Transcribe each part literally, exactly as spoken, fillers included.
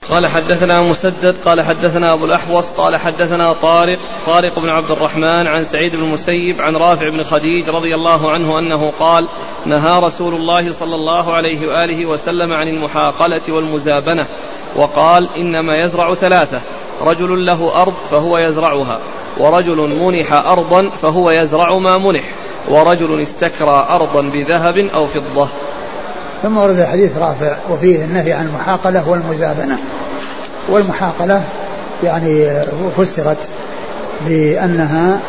قال حدثنا مسدد قال حدثنا أبو الأحوص قال حدثنا طارق طارق بن عبد الرحمن عن سعيد بن المسيب عن رافع بن خديج رضي الله عنه أنه قال نهى رسول الله صلى الله عليه وآله وسلم عن المحاقلة والمزابنة وقال إنما يزرع ثلاثة: رجل له أرض فهو يزرعها، ورجل منح أرضا فهو يزرع ما منح، ورجل استكرى أرضا بذهب أو فضة. ثم ورد حديث رافع وفيه النهي عن المحاقلة والمزابنة. والمحاقلة يعني فسرت بأنها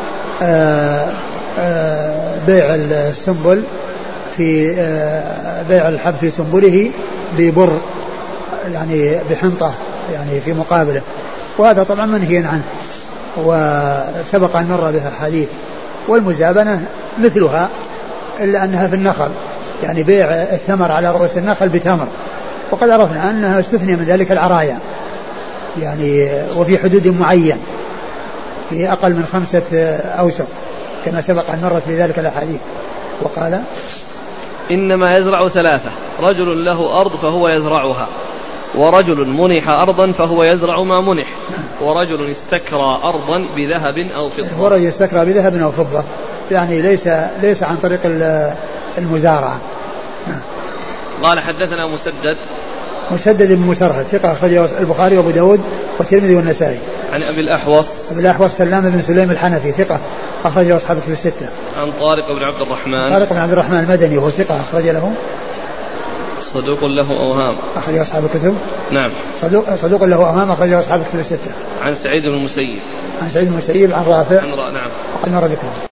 بيع السنبل في بيع الحب في سنبله ببر يعني بحنطة يعني في مقابله، وهذا طبعا منهي عنه وسبق أن مر بها حديث. والمزابنة مثلها إلا أنها في النخل، يعني بيع الثمر على رؤوس النخل بتمر، وقد عرفنا أنها استثني من ذلك العرايا يعني وفي حدود معين في أقل من خمسة أوسق كما سبق أن مرت بذلك الأحاديث. وقال إنما يزرع ثلاثة: رجل له أرض فهو يزرعها، ورجل منح أرضا فهو يزرع ما منح، ورجل استكرى أرضا بذهب أو فضة. ورجل استكرى بذهب أو فضة يعني ليس ليس عن طريق المزارعة. قال حدثنا مسدد مسدد بن مسرهد ثقة أخرجه البخاري وأبو داود والترمذي والنسائي. عن أبي الأحوص أبي الأحوص سلام بن سليم الحنفي ثقة أخرجه أصحاب الكتب الستة. عن طارق بن عبد الرحمن طارق بن عبد الرحمن المدني وهو ثقة أخرج له صدوق له أوهام أخرجه أصحاب الكتب. نعم صدوق, صدوق له أوهام أخرجه أصحاب الكتب الستة. عن سعيد بن المسيب عن سعيد بن المسيب عن رافع عن را... نعم وقد مر ذكره.